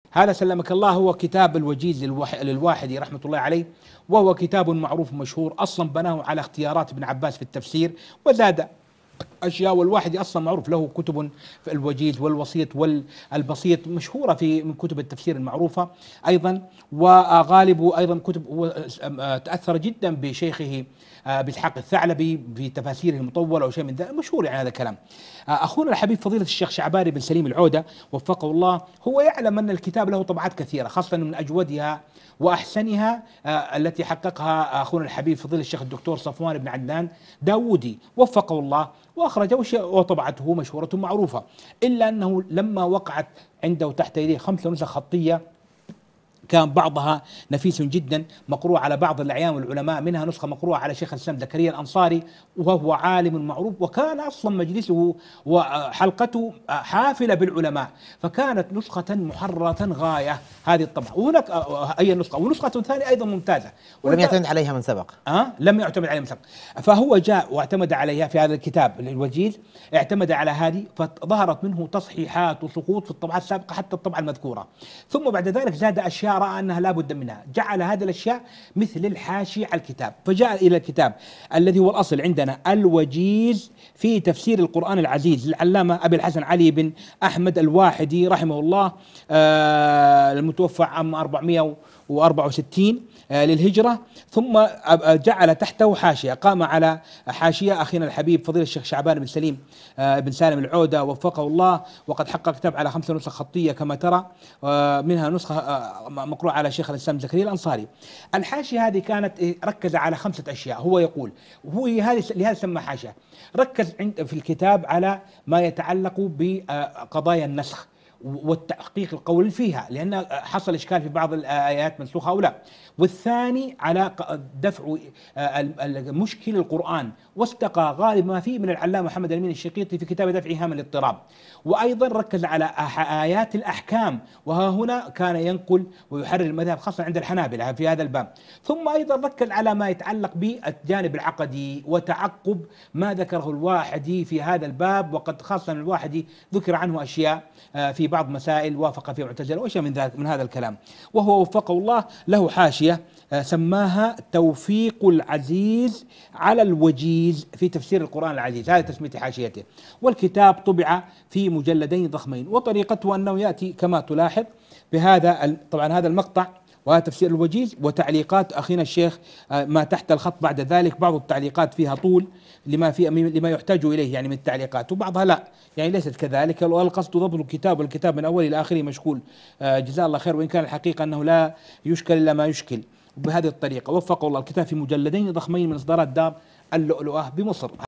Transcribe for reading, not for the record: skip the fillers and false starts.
هذا سلمك الله هو كتاب الوجيز للواحدي رحمة الله عليه، وهو كتاب معروف مشهور، أصلا بناه على اختيارات ابن عباس في التفسير وزاد أشياء. والواحدي أصلا معروف له كتب في الوجيز والوسيط والبسيط مشهورة في من كتب التفسير المعروفة أيضا. وغالب أيضا كتب تأثر جدا بشيخه بإسحاق الثعلبي في تفاسيره المطولة أو شيء من ذلك، مشهور يعني هذا الكلام. أخونا الحبيب فضيلة الشيخ شعباري بن سليم العودة وفقه الله، هو يعلم أن الكتاب له طبعات كثيرة، خاصة من أجودها وأحسنها التي حققها أخونا الحبيب فضيلة الشيخ الدكتور صفوان بن عدنان داودي وفقه الله، وأخرجه وطبعته مشهورة معروفة. إلا أنه لما وقعت عنده تحت يديه 5 نسخ خطية، كان بعضها نفيس جدا مقروء على بعض الأعيان والعلماء، منها نسخة مقروءة على شيخ الإسلام زكريا الأنصاري وهو عالم معروف، وكان أصلا مجلسه وحلقته حافلة بالعلماء، فكانت نسخة محررة غاية هذه الطبعة. وهناك أي نسخة، ونسخة ثانية أيضا ممتازة ولم يعتمد عليها من سبق. لم يعتمد عليها من سبق، فهو جاء واعتمد عليها في هذا الكتاب الوجيز، اعتمد على هذه، فظهرت منه تصحيحات وسقوط في الطبعات السابقة حتى الطبعة المذكورة. ثم بعد ذلك زاد أشياء رأى أنها لا بد منها، جعل هذه الأشياء مثل الحاشية على الكتاب، فجاء إلى الكتاب الذي هو الأصل عندنا الوجيز في تفسير القرآن العزيز للعلامة أبي الحسن علي بن أحمد الواحدي رحمه الله، المتوفى عام 464 للهجرة. ثم جعل تحته حاشية، قام على حاشية أخينا الحبيب فضيلة الشيخ شعبان بن سليم بن سالم العودة وفقه الله، وقد حقق كتاب على 5 نسخ خطية كما ترى، منها نسخة مقروءة على شيخ الإسلام زكريا الأنصاري. الحاشية هذه كانت ركز على 5 أشياء، هو يقول هو لهذا سمى حاشية، ركز في الكتاب على ما يتعلق بقضايا النسخ والتحقيق القول فيها، لأن حصل إشكال في بعض الآيات منسوخة أو لا. والثاني على دفع مشكل القرآن، واستقى غالب ما فيه من العلامة محمد الأمين الشنقيطي في كتاب دفع إيهام الاضطراب. وأيضا ركز على آيات الأحكام، وها هنا كان ينقل ويحرر المذهب خاصة عند الحنابلة في هذا الباب. ثم أيضا ركز على ما يتعلق بالجانب العقدي وتعقب ما ذكره الواحدي في هذا الباب، وقد خاصة الواحدي ذكر عنه أشياء في بعض مسائل وافق فيها معتزلة وأشياء من هذا الكلام. وهو وفقه الله له حاشية سماها توفيق العزيز على الوجيز في تفسير القرآن العزيز، هذه تسمية حاشيته. والكتاب طبع في مجلدين ضخمين، وطريقته أنه يأتي كما تلاحظ بهذا طبعا هذا المقطع وهذا تفسير الوجيز وتعليقات أخينا الشيخ ما تحت الخط بعد ذلك. بعض التعليقات فيها طول لما يحتاج إليه يعني من التعليقات، وبعضها لا يعني ليست كذلك، والقصد ضبط الكتاب، والكتاب من أوله إلى آخره مشكول جزاه الله خير، وإن كان الحقيقة أنه لا يشكل إلا ما يشكل. وبهذه الطريقة وفق الله الكتاب في مجلدين ضخمين من إصدارات دار اللؤلؤة بمصر.